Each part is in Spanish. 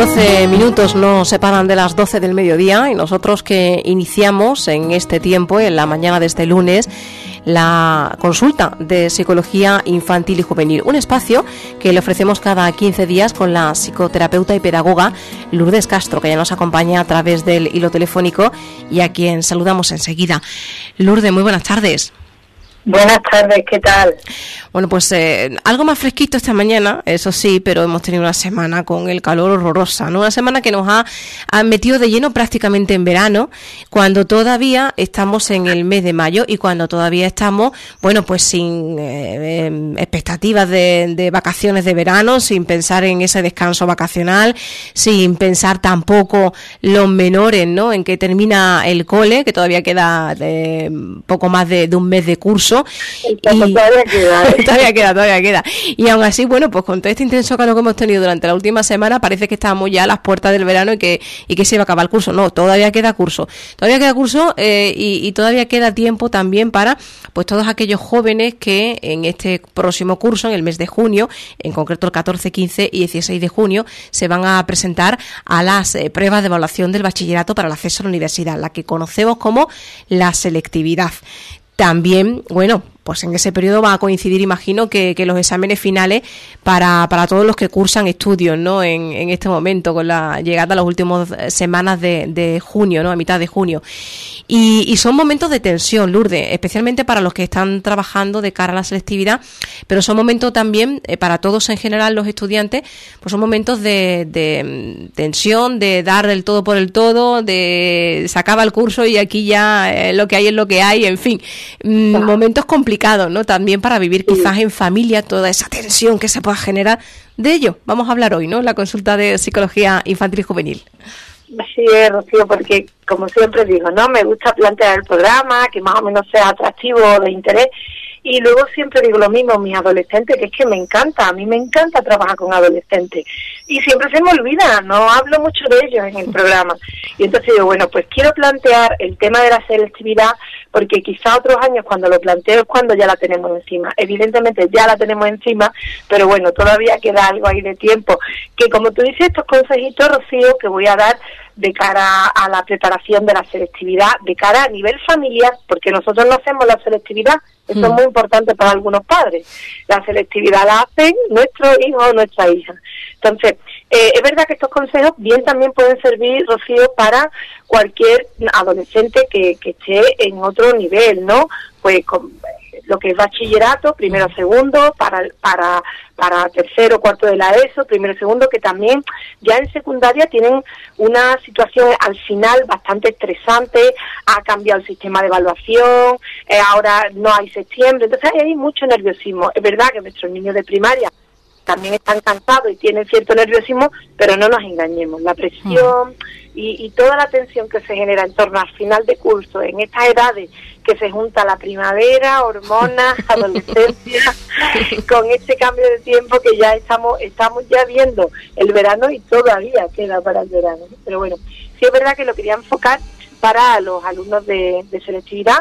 14 minutos nos separan de las 12 del mediodía y nosotros que iniciamos en este tiempo, en la mañana de este lunes, la consulta de psicología infantil y juvenil, un espacio que le ofrecemos cada 15 días con la psicoterapeuta y pedagoga Lourdes Castro, que ya nos acompaña a través del hilo telefónico y a quien saludamos enseguida. Lourdes, muy buenas tardes. Buenas tardes, ¿qué tal? Bueno, pues algo más fresquito esta mañana, eso sí, pero hemos tenido una semana con el calor horrorosa, ¿no? Una semana que nos ha metido de lleno prácticamente en verano, cuando todavía estamos en el mes de mayo y cuando todavía estamos, bueno, pues sin expectativas de vacaciones de verano, sin pensar en ese descanso vacacional, sin pensar tampoco los menores, ¿no? En que termina el cole, que todavía queda poco más de un mes de curso. Todavía queda. Y aún así, bueno, pues con todo este intenso calor que hemos tenido durante la última semana, parece que estábamos ya a las puertas del verano y que se iba a acabar el curso. No, todavía queda curso y todavía queda tiempo también para pues todos aquellos jóvenes que en este próximo curso, en el mes de junio, en concreto el 14, 15 y 16 de junio, se van a presentar a las pruebas de evaluación del bachillerato para el acceso a la universidad, la que conocemos como la selectividad. También, bueno, pues en ese periodo va a coincidir, imagino, que los exámenes finales para todos los que cursan estudios, ¿no? En este momento, con la llegada a las últimas semanas de junio, ¿no? A mitad de junio. Y son momentos de tensión, Lourdes, especialmente para los que están trabajando de cara a la selectividad, pero son momentos también, para todos en general los estudiantes, pues son momentos de tensión, de dar el todo por el todo, de se acaba el curso y aquí ya lo que hay es lo que hay, en fin, momentos complicados, ¿no? También para vivir quizás en familia toda esa tensión que se pueda generar. De ello vamos a hablar hoy, ¿no? En la consulta de psicología infantil y juvenil. Sí, Rocío, porque como siempre digo, ¿no? Me gusta plantear el programa, que más o menos sea atractivo, de interés, y luego siempre digo lo mismo, mis adolescentes, que es que me encanta, a mí me encanta trabajar con adolescentes, y siempre se me olvida, no hablo mucho de ellos en el programa, y entonces digo, bueno, pues quiero plantear el tema de la selectividad, porque quizá otros años cuando lo planteo es cuando ya la tenemos encima, evidentemente ya la tenemos encima, pero bueno, todavía queda algo ahí de tiempo, que como tú dices, estos consejitos, Rocío, que voy a dar de cara a la preparación de la selectividad, de cara a nivel familiar, porque nosotros no hacemos la selectividad, eso es muy importante para algunos padres. La selectividad la hacen nuestros hijos o nuestras hijas. Entonces, es verdad que estos consejos bien también pueden servir, Rocío, para cualquier adolescente que esté en otro nivel, ¿no? Pues con lo que es bachillerato, primero, segundo, para tercero, cuarto de la ESO, primero, segundo, que también ya en secundaria tienen una situación al final bastante estresante, ha cambiado el sistema de evaluación, ahora no hay septiembre, entonces hay mucho nerviosismo. Es verdad que nuestros niños de primaria también están cansados y tienen cierto nerviosismo, pero no nos engañemos, la presión y toda la tensión que se genera en torno al final de curso, en estas edades que se junta la primavera, hormonas, adolescencia, con este cambio de tiempo que ya estamos ya viendo el verano y todavía queda para el verano. Pero bueno, sí es verdad que lo quería enfocar para los alumnos de selectividad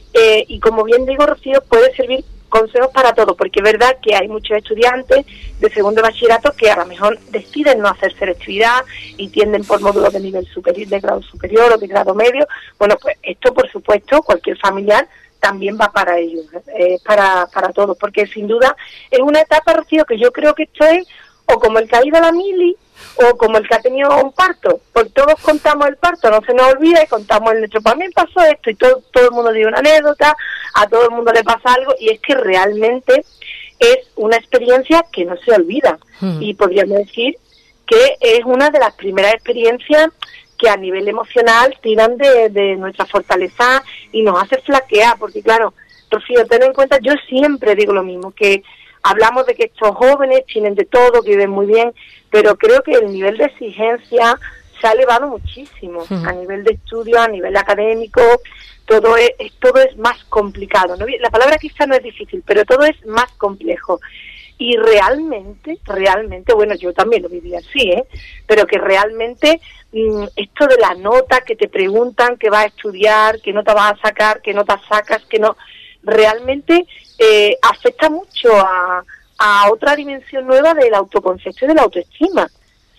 y como bien digo, Rocío, puede servir consejos para todo, porque es verdad que hay muchos estudiantes de segundo bachillerato que a lo mejor deciden no hacer selectividad y tienden por módulos de nivel superior, de grado superior o de grado medio. Bueno, pues esto, por supuesto, cualquier familiar también va para ellos, para todos, porque sin duda es una etapa, Rocío, que yo creo que esto es o como el que ha ido a la mili o como el que ha tenido un parto, porque todos contamos el parto, no se nos olvida y contamos el nuestro. Para mí pasó esto y todo el mundo dio una anécdota, a todo el mundo le pasa algo y es que realmente es una experiencia que no se olvida y podríamos decir que es una de las primeras experiencias que a nivel emocional tiran de nuestra fortaleza y nos hace flaquear, porque claro, Rocío, ten en cuenta, yo siempre digo lo mismo, que hablamos de que estos jóvenes tienen de todo, que viven muy bien, pero creo que el nivel de exigencia se ha elevado muchísimo a nivel de estudio, a nivel académico, todo es más complicado, ¿no? La palabra quizá no es difícil, pero todo es más complejo. Y realmente, bueno, yo también lo viví así, pero que realmente esto de la nota que te preguntan que vas a estudiar, que nota vas a sacar, que nota sacas, que no, realmente afecta mucho a otra dimensión nueva del autoconcepto y de la autoestima. O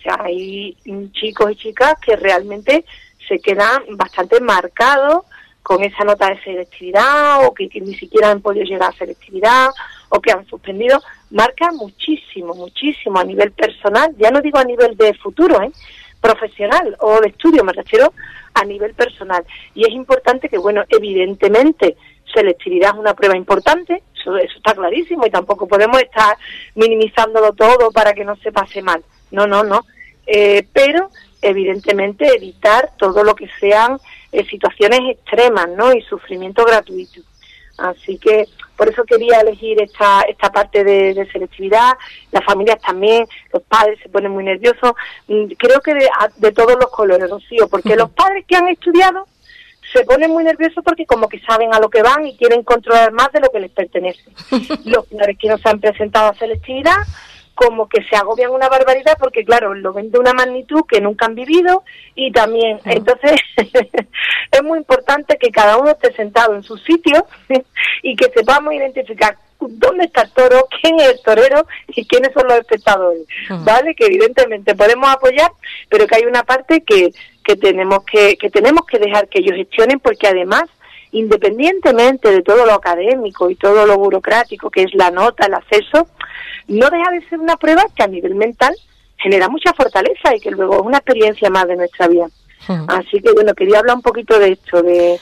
sea, hay chicos y chicas que realmente se quedan bastante marcados con esa nota de selectividad, o que ni siquiera han podido llegar a selectividad, o que han suspendido. Marca muchísimo, muchísimo a nivel personal, ya no digo a nivel de futuro, profesional o de estudio, me refiero a nivel personal. Y es importante que, bueno, evidentemente, selectividad es una prueba importante, eso está clarísimo, y tampoco podemos estar minimizándolo todo para que no se pase mal. No. Pero, evidentemente, evitar todo lo que sean situaciones extremas, ¿no? Y sufrimiento gratuito. Así que por eso quería elegir esta parte de selectividad. Las familias también, los padres se ponen muy nerviosos. Creo que de todos los colores, Rocío, porque los padres que han estudiado se ponen muy nerviosos porque como que saben a lo que van y quieren controlar más de lo que les pertenece. Los padres que no se han presentado a selectividad como que se agobian una barbaridad porque, claro, lo ven de una magnitud que nunca han vivido, y también, entonces, es muy importante que cada uno esté sentado en su sitio y que sepamos identificar dónde está el toro, quién es el torero y quiénes son los espectadores, ¿vale? Que evidentemente podemos apoyar, pero que hay una parte que tenemos que dejar que ellos gestionen, porque además, independientemente de todo lo académico y todo lo burocrático que es la nota, el acceso, no deja de ser una prueba que a nivel mental genera mucha fortaleza y que luego es una experiencia más de nuestra vida. Así que, bueno, quería hablar un poquito de esto, de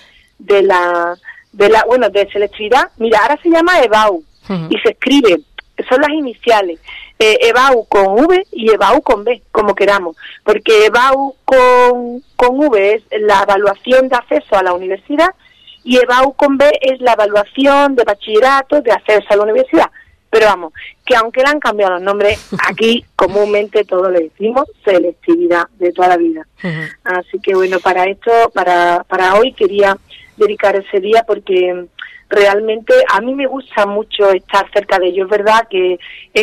selectividad. Mira, ahora se llama EBAU y se escribe, son las iniciales, EBAU con V y EBAU con B, como queramos, porque EBAU con V es la evaluación de acceso a la universidad y EBAU con B es la evaluación de bachillerato de acceso a la universidad. Pero vamos, que aunque le han cambiado los nombres, aquí comúnmente todos le decimos selectividad de toda la vida. Así que, bueno, para esto, para hoy quería dedicar ese día porque realmente a mí me gusta mucho estar cerca de ellos. Es verdad que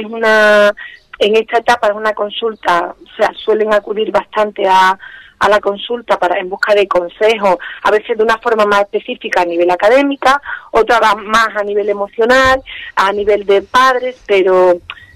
en esta etapa es una consulta, o sea, suelen acudir bastante a la consulta en busca de consejos, a veces de una forma más específica a nivel académica, otra más a nivel emocional, a nivel de padres, pero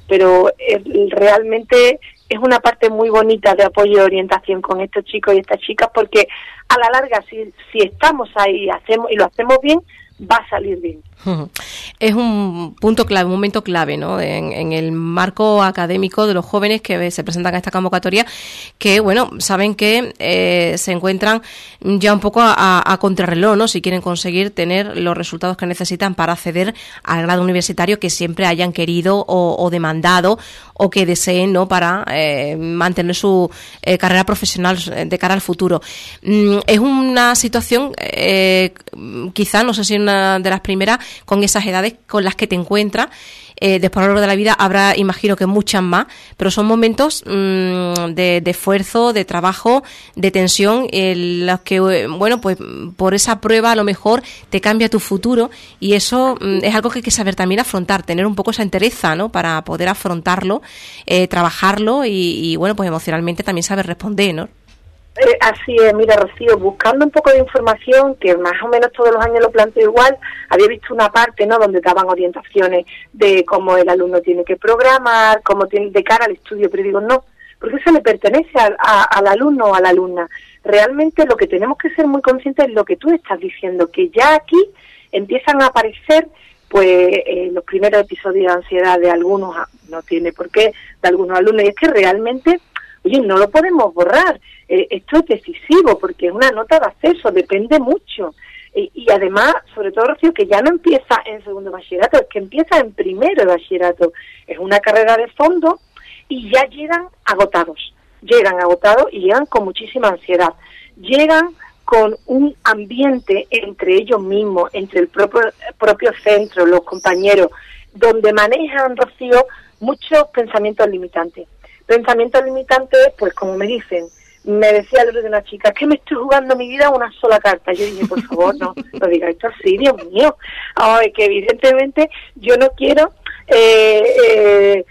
realmente es una parte muy bonita de apoyo y orientación con estos chicos y estas chicas, porque a la larga, si estamos ahí y lo hacemos bien, va a salir bien. Es un punto clave, un momento clave, ¿no? En el marco académico de los jóvenes que se presentan a esta convocatoria, que, bueno, saben que se encuentran ya un poco a contrarreloj, ¿no? Si quieren conseguir tener los resultados que necesitan para acceder al grado universitario que siempre hayan querido o demandado o que deseen, ¿no? Para mantener su carrera profesional de cara al futuro. Es una situación, quizá, no sé si una de las primeras, con esas edades con las que te encuentras. Después a lo largo de la vida habrá, imagino que muchas más, pero son momentos de esfuerzo, de trabajo, de tensión, en los que, bueno, pues por esa prueba a lo mejor te cambia tu futuro, y eso es algo que hay que saber también afrontar, tener un poco esa entereza, ¿no? Para poder afrontarlo, trabajarlo y, bueno, pues emocionalmente también saber responder, ¿no? Así es, mira, Rocío, buscando un poco de información, que más o menos todos los años lo planteo igual, había visto una parte, ¿no?, donde daban orientaciones de cómo el alumno tiene que programar, cómo tiene de cara al estudio, pero digo, no, porque eso le pertenece al alumno o a la alumna. Realmente lo que tenemos que ser muy conscientes es lo que tú estás diciendo, que ya aquí empiezan a aparecer pues los primeros episodios de ansiedad de algunos, no tiene por qué, de algunos alumnos, y es que realmente, oye, no lo podemos borrar. Esto es decisivo porque es una nota de acceso, depende mucho. Y además, sobre todo, Rocío, que ya no empieza en segundo bachillerato, es que empieza en primero de bachillerato. Es una carrera de fondo y ya llegan agotados y llegan con muchísima ansiedad. Llegan con un ambiente entre ellos mismos, entre el propio centro, los compañeros, donde manejan, Rocío, muchos pensamientos limitantes. Pensamientos limitantes, pues como me decía el otro de una chica, es que me estoy jugando mi vida a una sola carta. Yo dije, por favor, no diga esto así, Dios mío. Ay, que evidentemente yo no quiero que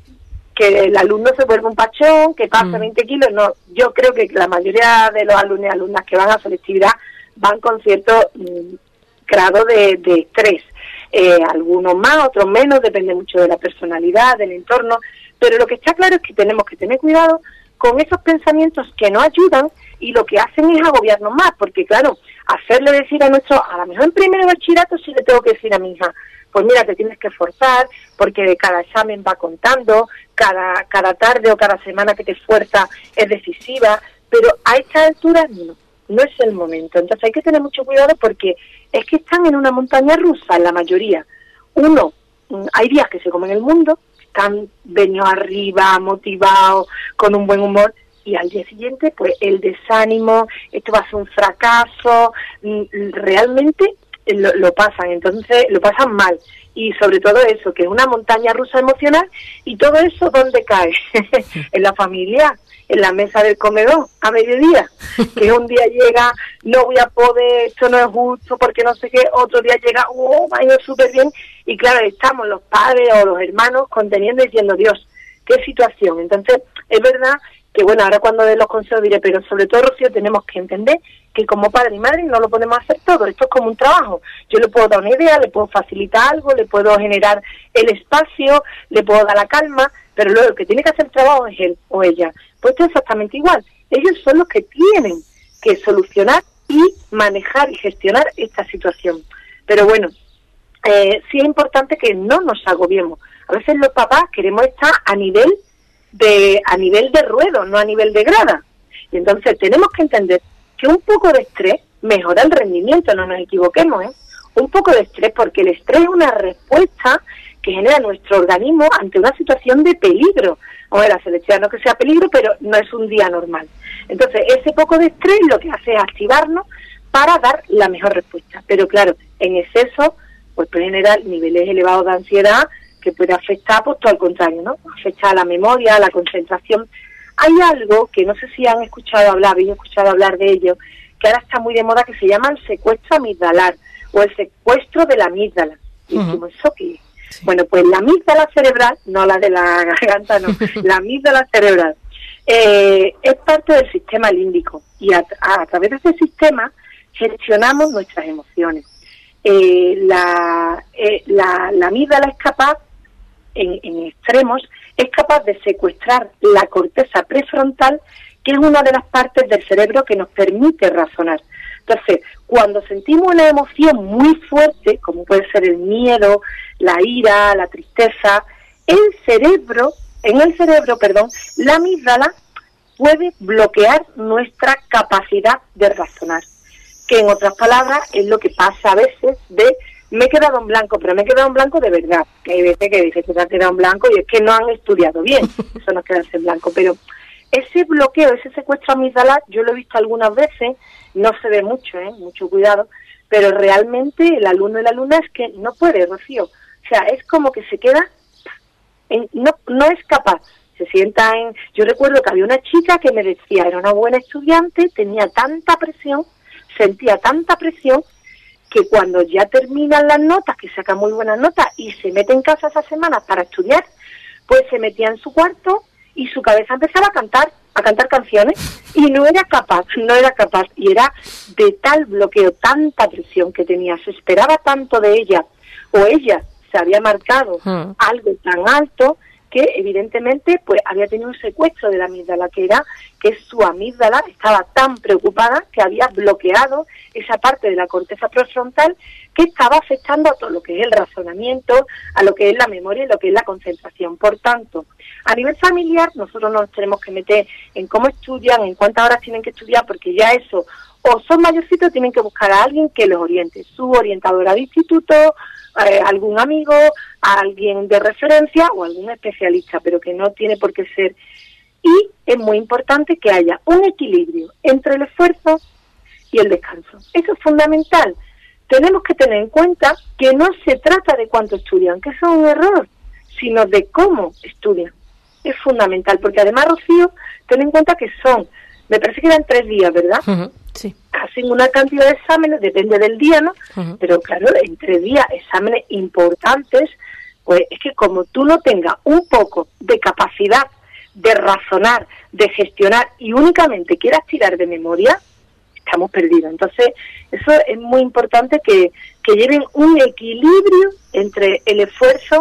el alumno se vuelva un pachón, que pase 20 kilos. No, yo creo que la mayoría de los alumnos y alumnas que van a selectividad van con cierto grado de estrés. Algunos más, otros menos, depende mucho de la personalidad, del entorno. Pero lo que está claro es que tenemos que tener cuidado con esos pensamientos que no ayudan y lo que hacen es agobiarnos más, porque claro, hacerle decir a lo mejor en primero de bachillerato sí le tengo que decir a mi hija, pues mira, te tienes que esforzar, porque cada examen va contando, cada tarde o cada semana que te esfuerzas es decisiva, pero a estas alturas no es el momento. Entonces hay que tener mucho cuidado porque es que están en una montaña rusa, la mayoría. Hay días que se comen el mundo, están venidos arriba, motivados, con un buen humor, y al día siguiente, pues el desánimo, esto va a ser un fracaso, realmente lo pasan, entonces lo pasan mal. Y sobre todo eso, que es una montaña rusa emocional, y todo eso, ¿dónde cae? En la familia, en la mesa del comedor, a mediodía, que un día llega, no voy a poder, esto no es justo, porque no sé qué, otro día llega, va a ir súper bien, y claro, estamos los padres o los hermanos conteniendo y diciendo, Dios, qué situación. Entonces, es verdad que bueno, ahora cuando dé los consejos diré, pero sobre todo, Rocío, tenemos que entender que como padre y madre no lo podemos hacer todo, esto es como un trabajo. Yo le puedo dar una idea, le puedo facilitar algo, le puedo generar el espacio, le puedo dar la calma, pero luego el que tiene que hacer el trabajo es él o ella. Pues esto es exactamente igual. Ellos son los que tienen que solucionar y manejar y gestionar esta situación. Pero bueno, sí es importante que no nos agobiemos. A veces los papás queremos estar a nivel de ruedo, no a nivel de grada. Y entonces tenemos que entender que un poco de estrés mejora el rendimiento, no nos equivoquemos, un poco de estrés, porque el estrés es una respuesta que genera nuestro organismo ante una situación de peligro. Bueno, la selección no que sea peligro, pero no es un día normal. Entonces, ese poco de estrés lo que hace es activarnos para dar la mejor respuesta. Pero claro, en exceso, pues puede generar niveles elevados de ansiedad que puede afectar, pues todo al contrario, ¿no? Afecta a la memoria, a la concentración. Hay algo que no sé si habéis escuchado hablar de ello, que ahora está muy de moda, que se llama el secuestro amigdalar o el secuestro de la amígdala. Y decimos, ¿eso qué es? Sí. Bueno, pues la amígdala cerebral, no la de la garganta, no, la amígdala cerebral, es parte del sistema límbico y a través de ese sistema gestionamos nuestras emociones. La amígdala es capaz, en extremos, es capaz de secuestrar la corteza prefrontal, que es una de las partes del cerebro que nos permite razonar. Entonces, cuando sentimos una emoción muy fuerte, como puede ser el miedo, la ira, la tristeza, en el cerebro, la amígdala puede bloquear nuestra capacidad de razonar, que en otras palabras es lo que pasa a veces de me he quedado en blanco, pero me he quedado en blanco de verdad, que hay veces que dices que te has quedado en blanco y es que no han estudiado bien, eso no es quedarse en blanco, pero ese bloqueo, ese secuestro amigdalar, yo lo he visto algunas veces, no se ve mucho, mucho cuidado, pero realmente el alumno y la alumna es que no puede, Rocío, o sea, es como que se queda, no es capaz, se sienta yo recuerdo que había una chica que me decía, era una buena estudiante, tenía tanta presión, sentía tanta presión, que cuando ya terminan las notas, que saca muy buenas notas, y se mete en casa esas semanas para estudiar, pues se metía en su cuarto y su cabeza empezaba a cantar canciones, y no era capaz, y era de tal bloqueo, tanta presión que tenía, se esperaba tanto de ella, o ella se había marcado algo tan alto, que evidentemente pues había tenido un secuestro de la amígdala, que su amígdala estaba tan preocupada que había bloqueado esa parte de la corteza prefrontal que estaba afectando a todo lo que es el razonamiento, a lo que es la memoria y lo que es la concentración. Por tanto, a nivel familiar nosotros no nos tenemos que meter en cómo estudian, en cuántas horas tienen que estudiar, porque ya eso, o son mayorcitos, tienen que buscar a alguien que los oriente, su orientadora de instituto, algún amigo, alguien de referencia o algún especialista, pero que no tiene por qué ser. Y es muy importante que haya un equilibrio entre el esfuerzo y el descanso. Eso es fundamental. Tenemos que tener en cuenta que no se trata de cuánto estudian, que eso es un error, sino de cómo estudian. Es fundamental, porque además, Rocío, ten en cuenta que me parece que eran 3 días, ¿verdad? Sí. Hacen una cantidad de exámenes, depende del día, ¿no? Pero claro, en 3 días, exámenes importantes, pues es que como tú no tengas un poco de capacidad de razonar, de gestionar y únicamente quieras tirar de memoria, estamos perdidos. Entonces, eso es muy importante que lleven un equilibrio entre el esfuerzo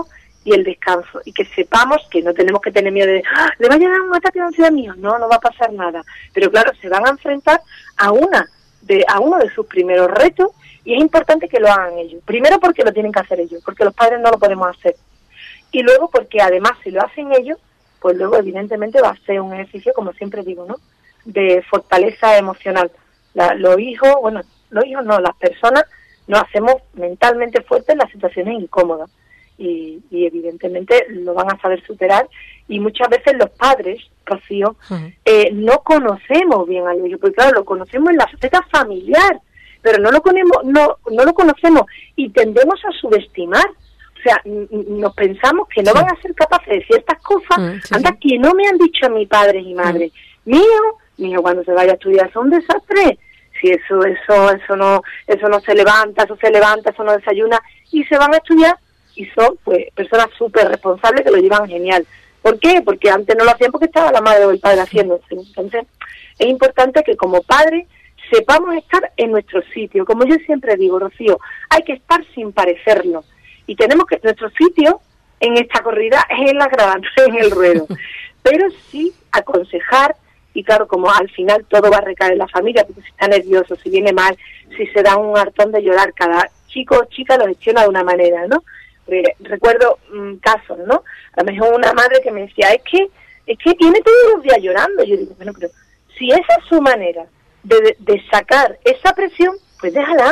y el descanso, y que sepamos que no tenemos que tener miedo de ¿le va a llegar un ataque de ansiedad mío? No, no va a pasar nada. Pero claro, se van a enfrentar a uno de sus primeros retos, y es importante que lo hagan ellos. Primero porque lo tienen que hacer ellos, porque los padres no lo podemos hacer. Y luego porque además si lo hacen ellos, pues luego evidentemente va a ser un ejercicio, como siempre digo, ¿no?, de fortaleza emocional. Los hijos no, las personas nos hacemos mentalmente fuertes en las situaciones incómodas. Y evidentemente lo van a saber superar, y muchas veces los padres, Rocío, no conocemos bien al niño, porque claro, lo conocemos en la faceta familiar, pero no lo conocemos y tendemos a subestimar. O sea, nos pensamos que no van a ser capaces de ciertas cosas. Anda, que no me han dicho a mi padre y madre, mi hijo cuando se vaya a estudiar es un desastre. Si eso no se levanta, eso no desayuna, y se van a estudiar, y son pues personas súper responsables que lo llevan genial. ¿Por qué? Porque antes no lo hacían porque estaba la madre o el padre haciéndose. Entonces, es importante que como padres sepamos estar en nuestro sitio. Como yo siempre digo, Rocío, hay que estar sin parecerlo. Y tenemos que, nuestro sitio en esta corrida es en la grada, no en el ruedo. Pero sí aconsejar, y claro, como al final todo va a recaer en la familia, porque si está nervioso, si viene mal, si se da un hartón de llorar, cada chico o chica lo gestiona de una manera, ¿no? Recuerdo casos, ¿no? A lo mejor una madre que me decía, es que tiene todos los días llorando. Yo digo, bueno, pero si esa es su manera de sacar esa presión, pues déjala.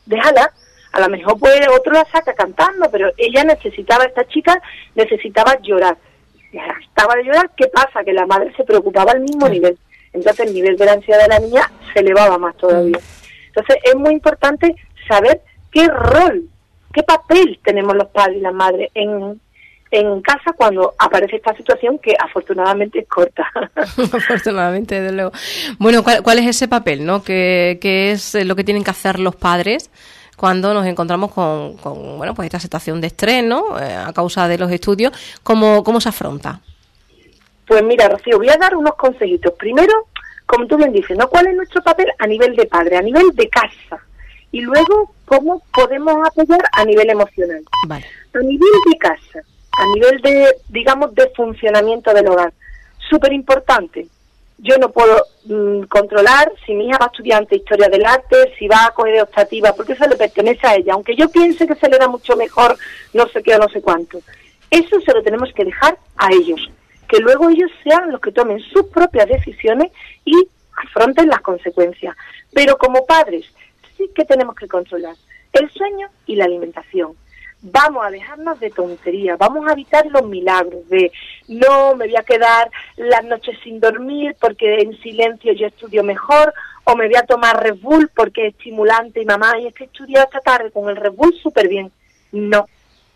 A lo mejor pues otro la saca cantando, pero esta chica necesitaba llorar. Estaba de llorar, ¿qué pasa? Que la madre se preocupaba al mismo nivel. Entonces el nivel de la ansiedad de la niña se elevaba más todavía. Entonces es muy importante saber qué papel tenemos los padres y las madres en casa cuando aparece esta situación, que afortunadamente es corta. Afortunadamente, desde luego. Bueno, ¿cuál es ese papel, no? ¿Qué es lo que tienen que hacer los padres cuando nos encontramos con pues esta situación de estrés, ¿no? A causa de los estudios? ¿Cómo se afronta? Pues mira, Rocío, voy a dar unos consejitos. Primero, como tú bien dices, ¿no? ¿Cuál es nuestro papel a nivel de padre, a nivel de casa? Y luego, ¿cómo podemos apoyar a nivel emocional? Vale. A nivel de casa, a nivel de, digamos, de funcionamiento del hogar, súper importante. Yo no puedo controlar si mi hija va a estudiar ante historia del arte, si va a coger optativa, porque eso le pertenece a ella. Aunque yo piense que se le da mucho mejor, no sé qué o no sé cuánto. Eso se lo tenemos que dejar a ellos. Que luego ellos sean los que tomen sus propias decisiones y afronten las consecuencias. Pero como padres, sí que tenemos que controlar el sueño y la alimentación. Vamos a dejarnos de tonterías, vamos a evitar los milagros de no me voy a quedar las noches sin dormir porque en silencio yo estudio mejor, o me voy a tomar Red Bull porque es estimulante y mamá, y es que he estudiado esta tarde con el Red Bull súper bien. No,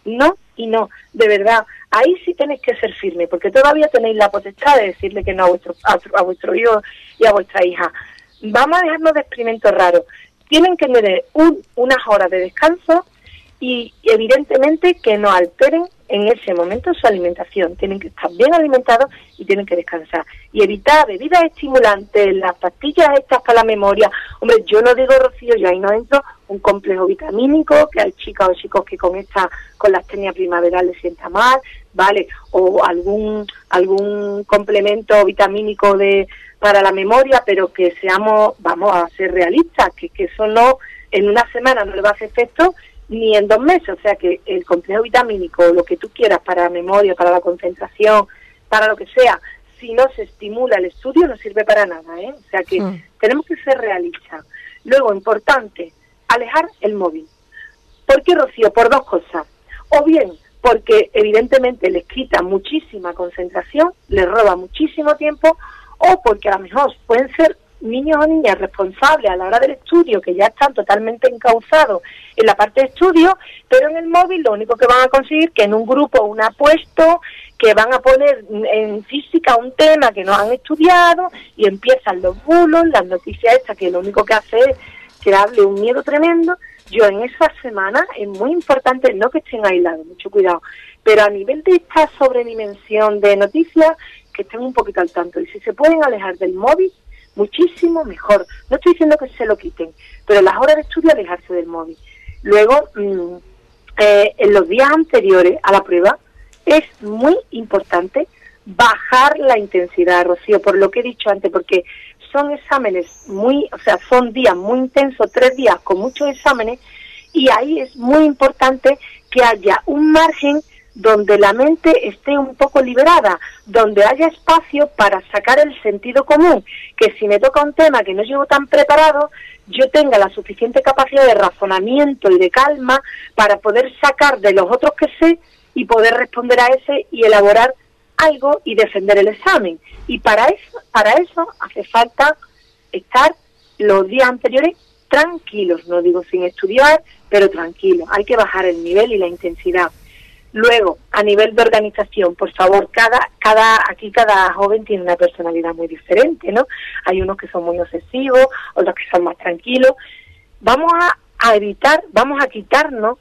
de verdad, ahí sí tenéis que ser firmes, porque todavía tenéis la potestad de decirle que no a vuestro hijo y a vuestra hija. Vamos a dejarnos de experimentos raros. Tienen que tener unas horas de descanso y evidentemente que no alteren en ese momento su alimentación. Tienen que estar bien alimentados y tienen que descansar. Y evitar bebidas estimulantes, las pastillas estas para la memoria. Hombre, yo no digo, Rocío, yo ahí no entro, un complejo vitamínico, que hay chicas o chicos que con la astenia primaveral les sienta mal, ¿vale? O algún complemento vitamínico para la memoria, pero que vamos a ser realistas, que eso no, en una semana no le va a hacer efecto, ni en 2 meses. O sea que el complejo vitamínico, lo que tú quieras para la memoria, para la concentración, para lo que sea, si no se estimula el estudio no sirve para nada, ¿eh? O sea que tenemos que ser realistas. Luego, importante, alejar el móvil. ¿Por qué, Rocío? Por 2 cosas. O bien porque evidentemente les quita muchísima concentración, les roba muchísimo tiempo, o porque a lo mejor pueden ser niños o niñas responsables a la hora del estudio, que ya están totalmente encauzados en la parte de estudio, pero en el móvil lo único que van a conseguir que en un grupo un apuesto, que van a poner en física un tema que no han estudiado, y empiezan los bulos, las noticias estas, que lo único que hace es crearle un miedo tremendo. Yo en esa semana es muy importante, no que estén aislados, mucho cuidado, pero a nivel de esta sobredimensión de noticias, que estén un poquito al tanto, y si se pueden alejar del móvil, muchísimo mejor. No estoy diciendo que se lo quiten, pero las horas de estudio alejarse del móvil. Luego, en los días anteriores a la prueba, es muy importante bajar la intensidad, Rocío, por lo que he dicho antes, porque son exámenes son días muy intensos, 3 días con muchos exámenes, y ahí es muy importante que haya un margen donde la mente esté un poco liberada, donde haya espacio para sacar el sentido común, que si me toca un tema que no llevo tan preparado, yo tenga la suficiente capacidad de razonamiento y de calma para poder sacar de los otros que sé y poder responder a ese y elaborar algo y defender el examen. Y para eso hace falta estar los días anteriores tranquilos, no digo sin estudiar, pero tranquilos. Hay que bajar el nivel y la intensidad. Luego, a nivel de organización, por favor, aquí cada joven tiene una personalidad muy diferente, ¿no? Hay unos que son muy obsesivos, otros que son más tranquilos. Vamos a quitarnos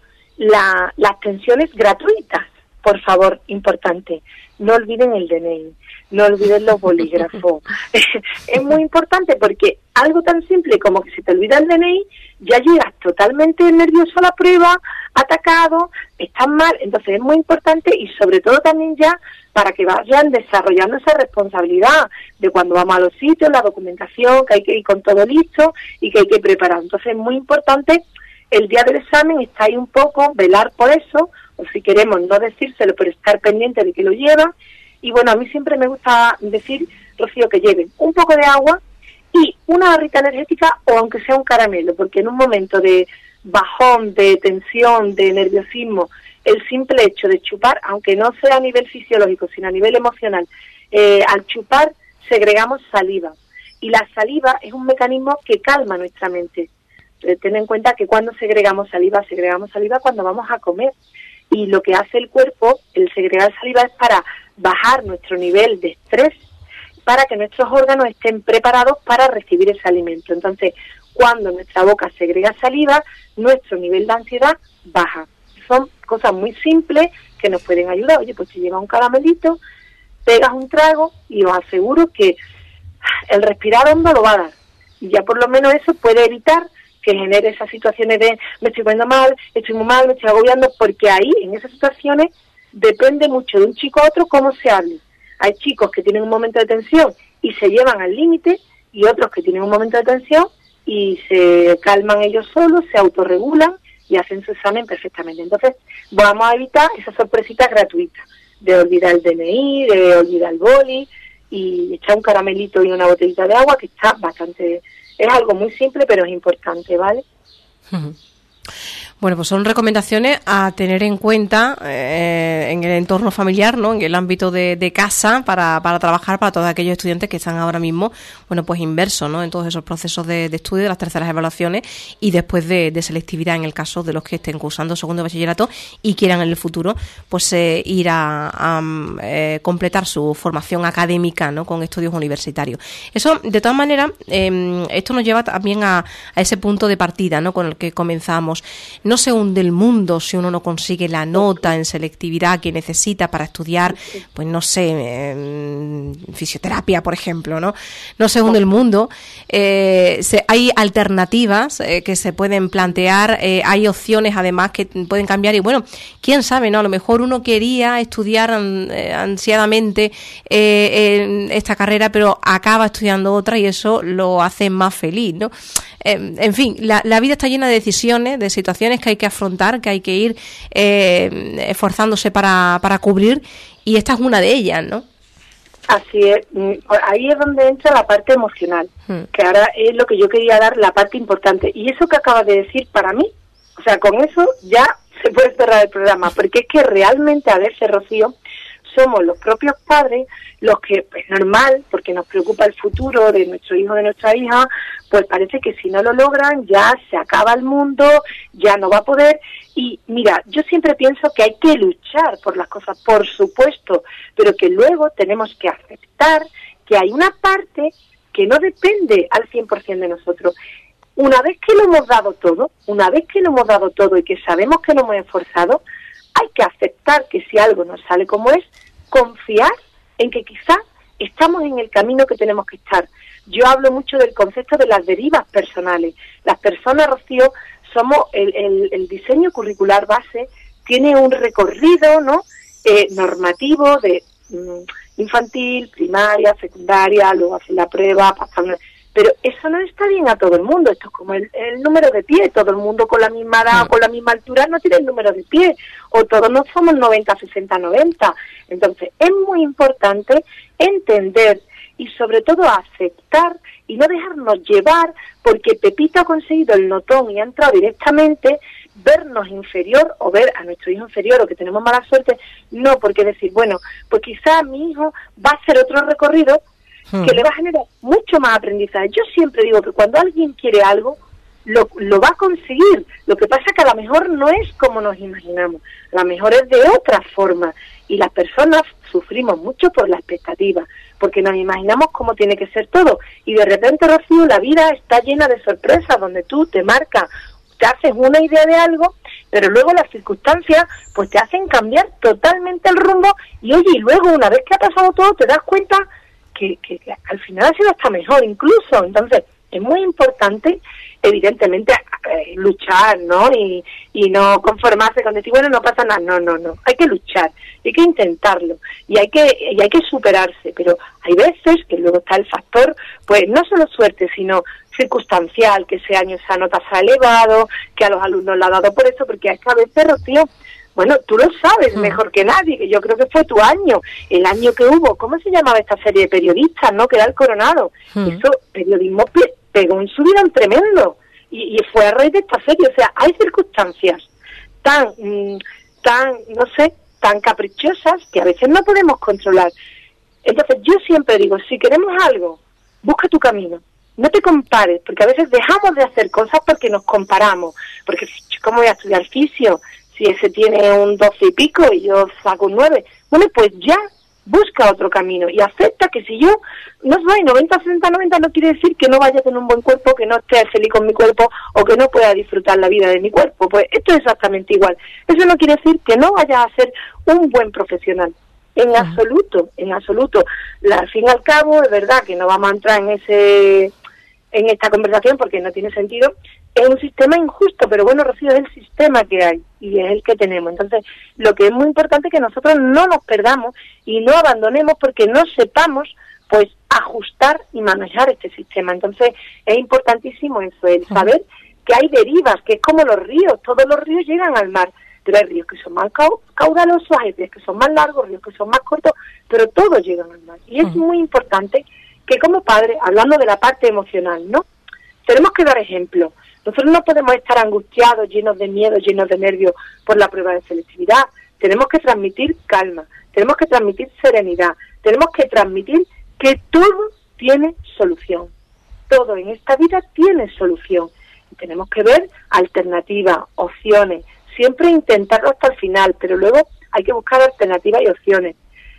las tensiones gratuitas, por favor, importante. No olviden el DNI, no olviden los bolígrafos. Es muy importante porque algo tan simple como que se te olvida el DNI, ya llegas totalmente nervioso a la prueba, atacado, estás mal. Entonces es muy importante, y sobre todo también ya para que vayan desarrollando esa responsabilidad de cuando vamos a los sitios, la documentación, que hay que ir con todo listo y que hay que preparar. Entonces es muy importante el día del examen estar ahí un poco, velar por eso, o si queremos no decírselo, pero estar pendiente de que lo llevan. Y bueno, a mí siempre me gusta decir, Rocío, que lleven un poco de agua y una barrita energética, o aunque sea un caramelo, porque en un momento de bajón, de tensión, de nerviosismo, el simple hecho de chupar, aunque no sea a nivel fisiológico, sino a nivel emocional, al chupar segregamos saliva. Y la saliva es un mecanismo que calma nuestra mente. Ten en cuenta que cuando segregamos saliva cuando vamos a comer. Y lo que hace el cuerpo, el segregar saliva, es para bajar nuestro nivel de estrés, para que nuestros órganos estén preparados para recibir ese alimento. Entonces, cuando nuestra boca segrega saliva, nuestro nivel de ansiedad baja. Son cosas muy simples que nos pueden ayudar. Oye, pues si llevas un caramelito, pegas un trago y os aseguro que el respirar hondo lo va a dar. Y ya por lo menos eso puede evitar que genere esas situaciones de me estoy poniendo mal, estoy muy mal, me estoy agobiando, porque ahí, en esas situaciones, depende mucho de un chico a otro cómo se hable. Hay chicos que tienen un momento de tensión y se llevan al límite, y otros que tienen un momento de tensión y se calman ellos solos, se autorregulan y hacen su examen perfectamente. Entonces, vamos a evitar esas sorpresitas gratuitas de olvidar el DNI, de olvidar el boli, y echar un caramelito y una botellita de agua, que está bastante... Es algo muy simple, pero es importante, ¿vale? Bueno, pues son recomendaciones a tener en cuenta en el entorno familiar, ¿no? En el ámbito de casa, para trabajar para todos aquellos estudiantes que están ahora mismo, bueno, pues inmersos, ¿no? En todos esos procesos de estudio, de las terceras evaluaciones y después de selectividad, en el caso de los que estén cursando segundo bachillerato y quieran en el futuro, pues ir a completar su formación académica, ¿no? Con estudios universitarios. Eso, de todas maneras, esto nos lleva también a ese punto de partida, ¿no? Con el que comenzamos. No se hunde el mundo si uno no consigue la nota en selectividad que necesita para estudiar, pues no sé, fisioterapia, por ejemplo, ¿no? No se hunde el mundo. Hay alternativas que se pueden plantear, hay opciones además que pueden cambiar, y bueno, quién sabe, ¿no? A lo mejor uno quería estudiar ansiadamente esta carrera, pero acaba estudiando otra y eso lo hace más feliz, ¿no? En fin, la vida está llena de decisiones, de situaciones que hay que afrontar, que hay que ir esforzándose para cubrir, y esta es una de ellas, ¿no? Así es, ahí es donde entra la parte emocional, que ahora es lo que yo quería dar, la parte importante. Y eso que acabas de decir, para mí, o sea, con eso ya se puede cerrar el programa, porque es que realmente a veces, Rocío, somos los propios padres los que, pues normal, porque nos preocupa el futuro de nuestro hijo, de nuestra hija, pues parece que si no lo logran ya se acaba el mundo, ya no va a poder. Y mira, yo siempre pienso que hay que luchar por las cosas, por supuesto, pero que luego tenemos que aceptar que hay una parte que no depende al 100% de nosotros. Una vez que lo hemos dado todo, y que sabemos que lo hemos esforzado, hay que aceptar que si algo no sale como es, confiar en que quizás estamos en el camino que tenemos que estar. Yo hablo mucho del concepto de las derivas personales. Las personas, Rocío, somos el diseño curricular base, tiene un recorrido, ¿no? normativo de infantil, primaria, secundaria, luego hacen la prueba, pasan... Pero eso no está bien a todo el mundo. Esto es como el número de pie. Todo el mundo con la misma edad, con la misma altura, no tiene el número de pie. O todos no somos 90, 60, 90. Entonces, es muy importante entender y sobre todo aceptar y no dejarnos llevar porque Pepito ha conseguido el notón y ha entrado directamente, vernos inferior o ver a nuestro hijo inferior o que tenemos mala suerte. No, porque decir, bueno, pues quizá mi hijo va a hacer otro recorrido que le va a generar mucho más aprendizaje. Yo siempre digo que cuando alguien quiere algo, lo va a conseguir. Lo que pasa es que a lo mejor no es como nos imaginamos, a lo mejor es de otra forma. Y las personas sufrimos mucho por la expectativa, porque nos imaginamos cómo tiene que ser todo. Y de repente, Rocío, la vida está llena de sorpresas, donde tú te marcas, te haces una idea de algo, pero luego las circunstancias pues te hacen cambiar totalmente el rumbo. Y oye, y luego una vez que ha pasado todo, te das cuenta que al final ha sido hasta mejor incluso. Entonces es muy importante, evidentemente, luchar, ¿no? Y no conformarse con decir, bueno, no pasa nada. No, hay que luchar, hay que intentarlo y hay que superarse. Pero hay veces que luego está el factor, pues no solo suerte, sino circunstancial, que ese año esa nota se ha elevado, que a los alumnos le ha dado por eso, porque es que a veces, Rocío, bueno, tú lo sabes mejor que nadie, que yo creo que fue tu año, el año que hubo, ¿cómo se llamaba esta serie de periodistas, no? Que era El Coronado. Eso, periodismo pegó un subidón tremendo, y fue a raíz de esta serie. O sea, hay circunstancias tan, no sé, tan caprichosas que a veces no podemos controlar. Entonces, yo siempre digo, si queremos algo, busca tu camino. No te compares, porque a veces dejamos de hacer cosas porque nos comparamos. Porque, ¿cómo voy a estudiar fisio si ese tiene un 12 y pico y yo saco un 9? Bueno, pues ya, busca otro camino y acepta que si yo no soy 90, 60, 90, no quiere decir que no vaya a tener un buen cuerpo, que no esté feliz con mi cuerpo o que no pueda disfrutar la vida de mi cuerpo. Pues esto es exactamente igual. Eso no quiere decir que no vaya a ser un buen profesional. En absoluto, en absoluto. Al fin y al cabo, es verdad que no vamos a entrar en esta conversación porque no tiene sentido. Es un sistema injusto, pero bueno, Rocío, es el sistema que hay y es el que tenemos. Entonces, lo que es muy importante es que nosotros no nos perdamos y no abandonemos porque no sepamos, pues, ajustar y manejar este sistema. Entonces, es importantísimo eso, el saber que hay derivas, que es como los ríos. Todos los ríos llegan al mar, pero hay ríos que son más caudalosos, hay ríos que son más largos, ríos que son más cortos, pero todos llegan al mar. Y es muy importante que como padres, hablando de la parte emocional, ¿no? Tenemos que dar ejemplo. Nosotros no podemos estar angustiados, llenos de miedo, llenos de nervios por la prueba de selectividad. Tenemos que transmitir calma, tenemos que transmitir serenidad, tenemos que transmitir que todo tiene solución. Todo en esta vida tiene solución. Y tenemos que ver alternativas, opciones, siempre intentarlo hasta el final, pero luego hay que buscar alternativas y opciones.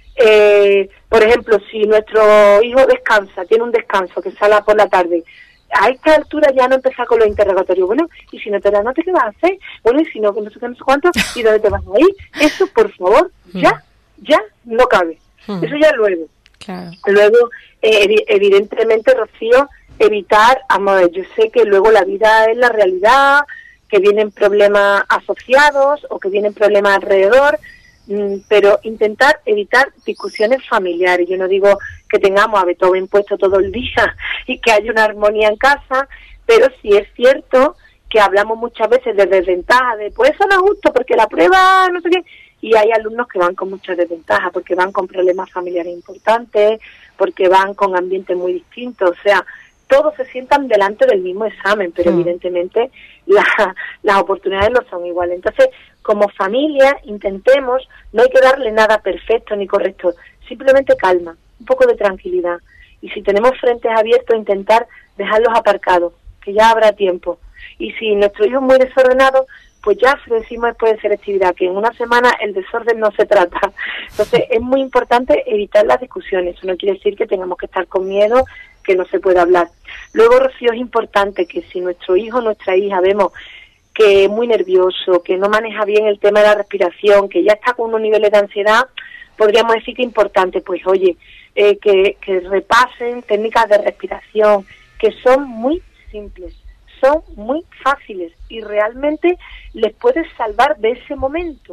Por ejemplo, si nuestro hijo descansa, tiene un descanso que sale por la tarde, a esta altura ya no empezar con los interrogatorios. Bueno, y si no te la nota, ¿qué vas a hacer? Bueno, y si no, que no sé qué, no sé cuánto, ¿y dónde te vas a ir? Eso, por favor, ya no cabe. Eso ya luego. Claro. Luego, evidentemente, Rocío, evitar, yo sé que luego la vida es la realidad, que vienen problemas asociados o que vienen problemas alrededor, pero intentar evitar discusiones familiares. Yo no digo que tengamos a Beethoven puesto todo el día y que haya una armonía en casa, pero sí es cierto que hablamos muchas veces de desventaja, de pues eso no es justo porque la prueba no sé qué, y hay alumnos que van con mucha desventaja porque van con problemas familiares importantes, porque van con ambientes muy distintos. O sea, todos se sientan delante del mismo examen, pero evidentemente las oportunidades no son iguales. Entonces, como familia, intentemos, no hay que darle nada perfecto ni correcto, simplemente calma, un poco de tranquilidad. Y si tenemos frentes abiertos, intentar dejarlos aparcados, que ya habrá tiempo. Y si nuestro hijo es muy desordenado, pues ya se lo decimos después de selectividad, que en una semana el desorden no se trata. Entonces, es muy importante evitar las discusiones. Eso no quiere decir que tengamos que estar con miedo, que no se pueda hablar. Luego, Rocío, es importante que si nuestro hijo o nuestra hija vemos que es muy nervioso, que no maneja bien el tema de la respiración, que ya está con unos niveles de ansiedad, podríamos decir que es importante, pues oye, que repasen técnicas de respiración, que son muy simples, son muy fáciles y realmente les puedes salvar de ese momento.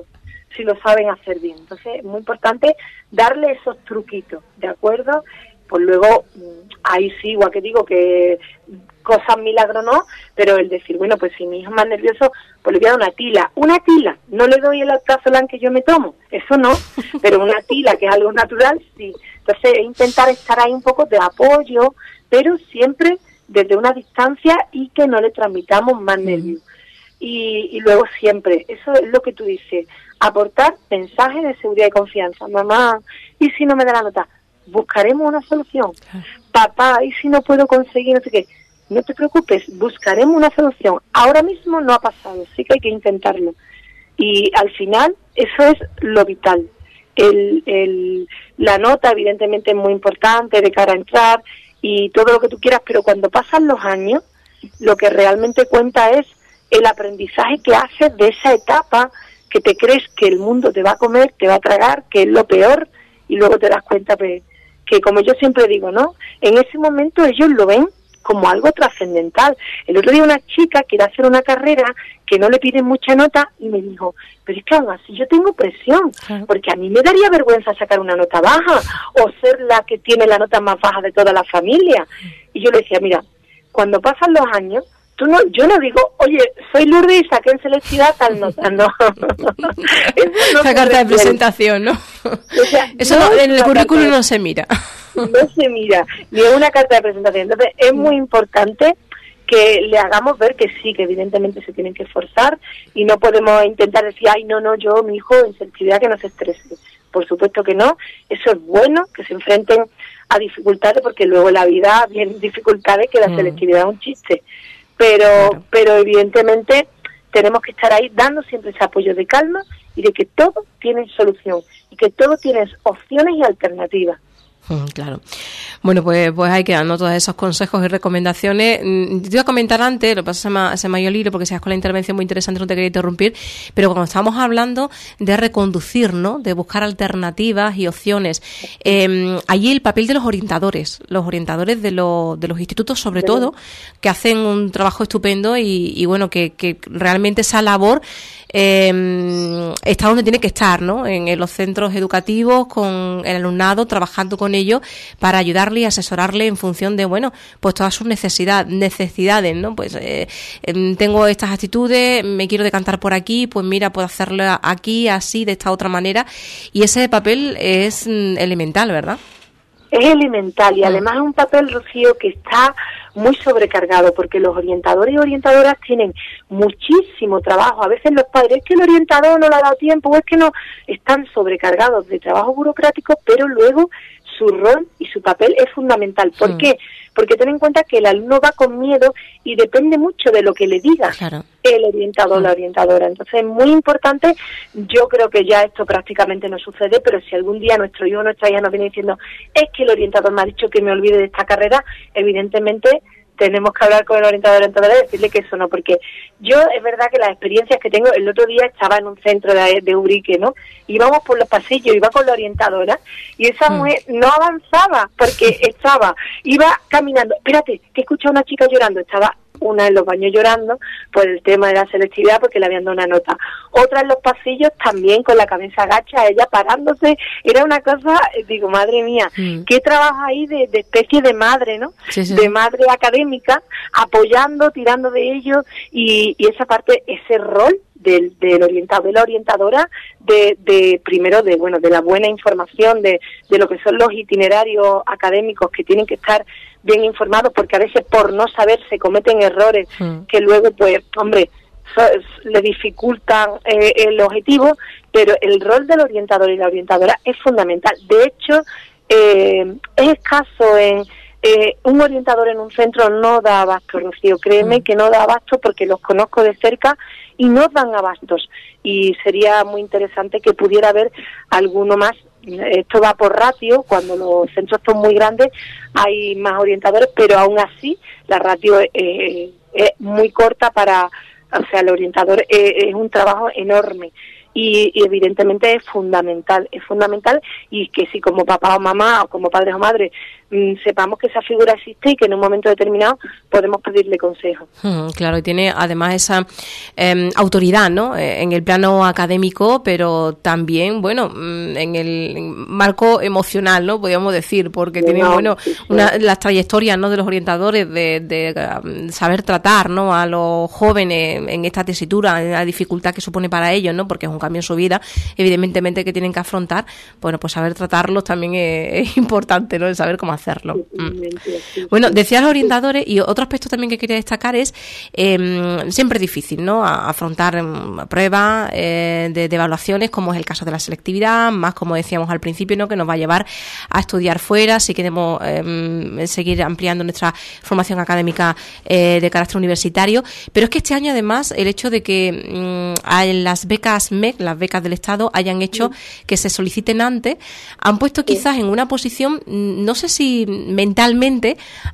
si lo saben hacer bien. Entonces es muy importante darle esos truquitos, ¿de acuerdo? Pues luego, ahí sí, igual que digo que cosas milagro no, pero el decir, bueno, pues si mi hijo es más nervioso, pues le voy a dar una tila, no le doy el alprazolam que yo me tomo, eso no, pero una tila, que es algo natural, sí. Entonces es intentar estar ahí un poco de apoyo, pero siempre desde una distancia y que no le transmitamos más nervios. Y luego siempre, eso es lo que tú dices, aportar mensajes de seguridad y confianza. Mamá, ¿y si no me da la nota? Buscaremos una solución. Papá, ¿y si no puedo conseguir no sé qué? No te preocupes, buscaremos una solución. Ahora mismo no ha pasado, sí que hay que intentarlo. Y al final, eso es lo vital. La nota, evidentemente, es muy importante de cara a entrar y todo lo que tú quieras, pero cuando pasan los años, lo que realmente cuenta es el aprendizaje que haces de esa etapa que te crees que el mundo te va a comer, te va a tragar, que es lo peor, y luego te das cuenta que como yo siempre digo, ¿no? En ese momento ellos lo ven como algo trascendental. El otro día una chica quiere hacer una carrera que no le piden mucha nota y me dijo, pero es que aún así yo tengo presión, porque a mí me daría vergüenza sacar una nota baja o ser la que tiene la nota más baja de toda la familia. Y yo le decía, mira, cuando pasan los años, yo no digo, oye, soy Lourdes y saqué en selectividad tal nota, no. Esa carta de presentación, ¿no? O sea, eso no, en el currículum no se mira. No se mira, ni en una carta de presentación. Entonces es muy importante que le hagamos ver que sí, que evidentemente se tienen que esforzar y no podemos intentar decir, ay, no, yo, mi hijo en selectividad que no se estrese. Por supuesto que no, eso es bueno, que se enfrenten a dificultades, porque luego la vida viene dificultades, que la selectividad es un chiste. Pero evidentemente tenemos que estar ahí dando siempre ese apoyo de calma y de que todo tiene solución y que todo tiene opciones y alternativas. Claro. Bueno, pues hay que darnos todos esos consejos y recomendaciones. Te iba a comentar antes, lo que pasa es que se me ha ido el hilo porque seas con la intervención muy interesante, no te quería interrumpir, pero cuando estamos hablando de reconducir, ¿no? De buscar alternativas y opciones, allí el papel de los orientadores de los institutos, sobre todo, que hacen un trabajo estupendo y bueno, que realmente esa labor está donde tiene que estar, ¿no? En los centros educativos, con el alumnado, trabajando con ellos para ayudarle y asesorarle en función de, bueno, pues todas sus necesidades, ¿no? Pues tengo estas actitudes, me quiero decantar por aquí, pues mira, puedo hacerlo aquí, así, de esta otra manera, y ese papel es elemental, ¿verdad? Es elemental y además es un papel, Rocío, que está muy sobrecargado porque los orientadores y orientadoras tienen muchísimo trabajo. A veces los padres, es que el orientador no le ha dado tiempo, o es que no, están sobrecargados de trabajo burocrático, pero luego su rol y su papel es fundamental. ¿Por qué? Porque ten en cuenta que el alumno va con miedo y depende mucho de lo que le diga el orientador o la orientadora. Entonces es muy importante, yo creo que ya esto prácticamente no sucede, pero si algún día nuestro hijo o nuestra hija nos viene diciendo, es que el orientador me ha dicho que me olvide de esta carrera, evidentemente tenemos que hablar con el orientador y decirle que eso no, porque yo es verdad que las experiencias que tengo, el otro día estaba en un centro de Urique, ¿no? Íbamos por los pasillos, iba con la orientadora y esa mujer no avanzaba porque iba caminando, espérate, que he escuchado a una chica llorando, estaba una en los baños llorando por el tema de la selectividad porque le habían dado una nota, otra en los pasillos también con la cabeza agacha, ella parándose, era una cosa, digo, madre mía, qué trabajo ahí de especie de madre, ¿no? Sí. De madre académica, apoyando, tirando de ellos y esa parte, ese rol del orientador, de la orientadora, de primero de la buena información, de lo que son los itinerarios académicos que tienen que estar bien informados, porque a veces por no saber se cometen errores que luego, pues, hombre, le dificultan el objetivo, pero el rol del orientador y la orientadora es fundamental. De hecho, es escaso un orientador en un centro no da abasto, Rocío, créeme que no da abasto porque los conozco de cerca y no dan abastos y sería muy interesante que pudiera haber alguno más. Esto va por ratio, cuando los centros son muy grandes hay más orientadores, pero aún así la ratio es muy corta el orientador es un trabajo enorme. Y evidentemente es fundamental y que si como papá o mamá o como padres o madres sepamos que esa figura existe y que en un momento determinado podemos pedirle consejo. Claro, y tiene además esa autoridad, ¿no? En el plano académico, pero también, bueno, en el marco emocional, ¿no? Podríamos decir, porque tiene, las trayectorias, ¿no? De los orientadores de saber tratar, ¿no? A los jóvenes en esta tesitura, en la dificultad que supone para ellos, ¿no? Porque es un cambio en su vida, evidentemente, que tienen que afrontar. Bueno, pues saber tratarlos también es importante, ¿no? El saber cómo hacerlo. Bueno, decía los orientadores, y otro aspecto también que quería destacar es siempre es difícil, ¿no? Afrontar pruebas de evaluaciones, como es el caso de la selectividad, más como decíamos al principio, ¿no? Que nos va a llevar a estudiar fuera, si queremos seguir ampliando nuestra formación académica de carácter universitario. Pero es que este año, además, el hecho de que las becas MEC, las becas del Estado, hayan hecho que se soliciten antes, han puesto quizás en una posición, no sé si mentalmente,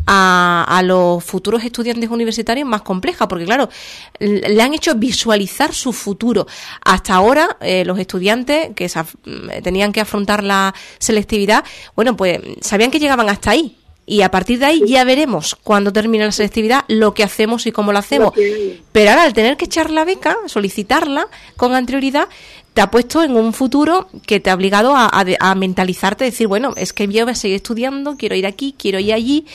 a los futuros estudiantes universitarios más compleja, porque claro, le han hecho visualizar su futuro. Hasta ahora, los estudiantes que tenían que afrontar la selectividad, bueno, pues sabían que llegaban hasta ahí. Y a partir de ahí ya veremos, cuando termine la selectividad, lo que hacemos y cómo lo hacemos. Pero ahora, al tener que echar la beca, solicitarla con anterioridad, te ha puesto en un futuro que te ha obligado a mentalizarte, decir, bueno, es que yo voy a seguir estudiando, quiero ir aquí, quiero ir allí,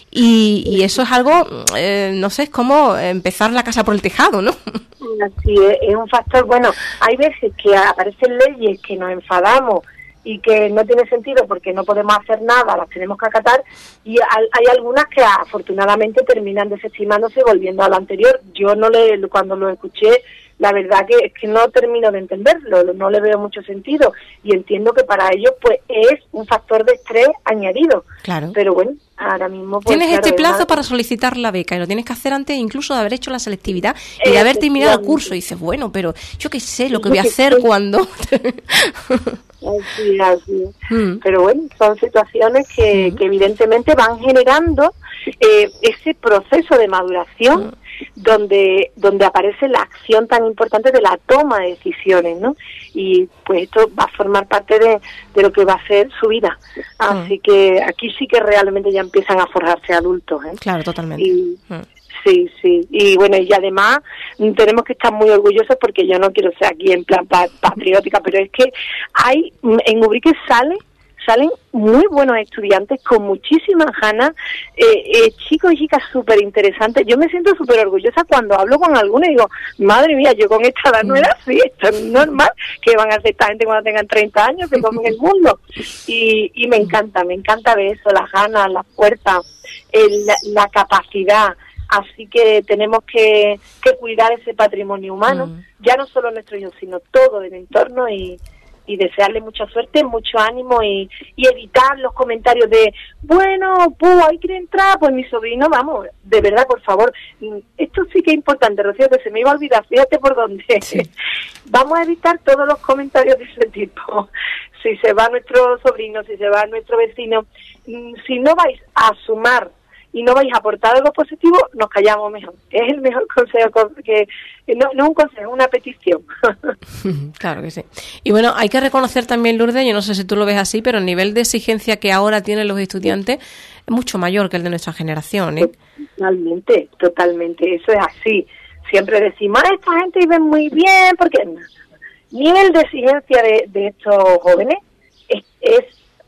y eso es algo, no sé, es como empezar la casa por el tejado, ¿no? Así es un factor. Bueno, hay veces que aparecen leyes que nos enfadamos y que no tiene sentido porque no podemos hacer nada, las tenemos que acatar, y hay algunas que afortunadamente terminan desestimándose y volviendo a lo anterior. Yo cuando lo escuché, la verdad que es que no termino de entenderlo, no le veo mucho sentido, y entiendo que para ellos pues es un factor de estrés añadido. Claro. Pero bueno, ahora mismo pues, tienes este plazo para solicitar la beca y lo tienes que hacer antes incluso de haber hecho la selectividad y de haber terminado el curso, y dices, bueno, pero yo qué sé lo que voy a hacer cuando... Así. Pero bueno, son situaciones que evidentemente van generando ese proceso de maduración donde aparece la acción tan importante de la toma de decisiones, ¿no? Y pues esto va a formar parte de lo que va a ser su vida. Así que aquí sí que realmente ya empiezan a forjarse adultos, ¿eh? Claro, totalmente. Sí. Y bueno, y además tenemos que estar muy orgullosos, porque yo no quiero ser aquí en plan patriótica, pero es que en Ubrique salen muy buenos estudiantes con muchísimas ganas, chicos y chicas súper interesantes. Yo me siento súper orgullosa cuando hablo con algunos y digo, madre mía, yo con esta edad no era así, esto es normal, que van a hacer esta gente cuando tengan 30 años, que comen el mundo. Y me encanta ver eso, las ganas, la fuerza, la capacidad. Así que tenemos que cuidar ese patrimonio humano, ya no solo nuestros hijos, sino todo el entorno, y desearle mucha suerte, mucho ánimo, y evitar los comentarios de, bueno, pues ahí quiere entrar, pues mi sobrino, vamos, de verdad, por favor, esto sí que es importante, Rocío, que se me iba a olvidar, fíjate por dónde. Sí. Vamos a evitar todos los comentarios de ese tipo. Si se va nuestro sobrino, si se va nuestro vecino, si no vais a sumar y no vais a aportar algo positivo, nos callamos mejor. Es el mejor consejo, que no es un consejo, es una petición. Claro que sí. Y bueno, hay que reconocer también, Lourdes, yo no sé si tú lo ves así, pero el nivel de exigencia que ahora tienen los estudiantes es mucho mayor que el de nuestra generación, ¿eh? Totalmente, eso es así. Siempre decimos, esta gente vive muy bien, porque el nivel de exigencia de estos jóvenes es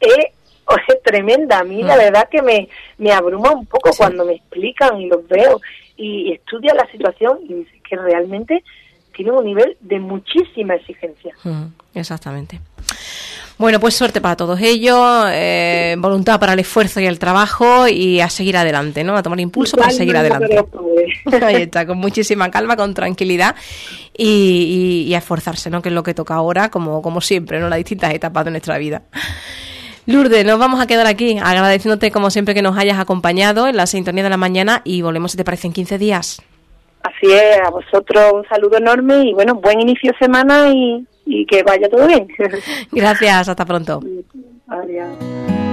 tremenda. A mí la verdad que me abruma un poco cuando me explican y los veo y estudian la situación, y dicen que realmente tienen un nivel de muchísima exigencia. Exactamente. Bueno, pues suerte para todos ellos, voluntad para el esfuerzo y el trabajo, y a seguir adelante, ¿no? A tomar impulso para seguir adelante. Ahí está, con muchísima calma, con tranquilidad, y a esforzarse, ¿no? Que es lo que toca ahora, como siempre, ¿no? Las distintas etapas de nuestra vida. Lourdes, nos vamos a quedar aquí agradeciéndote como siempre que nos hayas acompañado en la sintonía de la mañana, y volvemos, si te parece, en 15 días. Así es, a vosotros un saludo enorme y bueno, buen inicio de semana y que vaya todo bien. Gracias, hasta pronto. Adiós.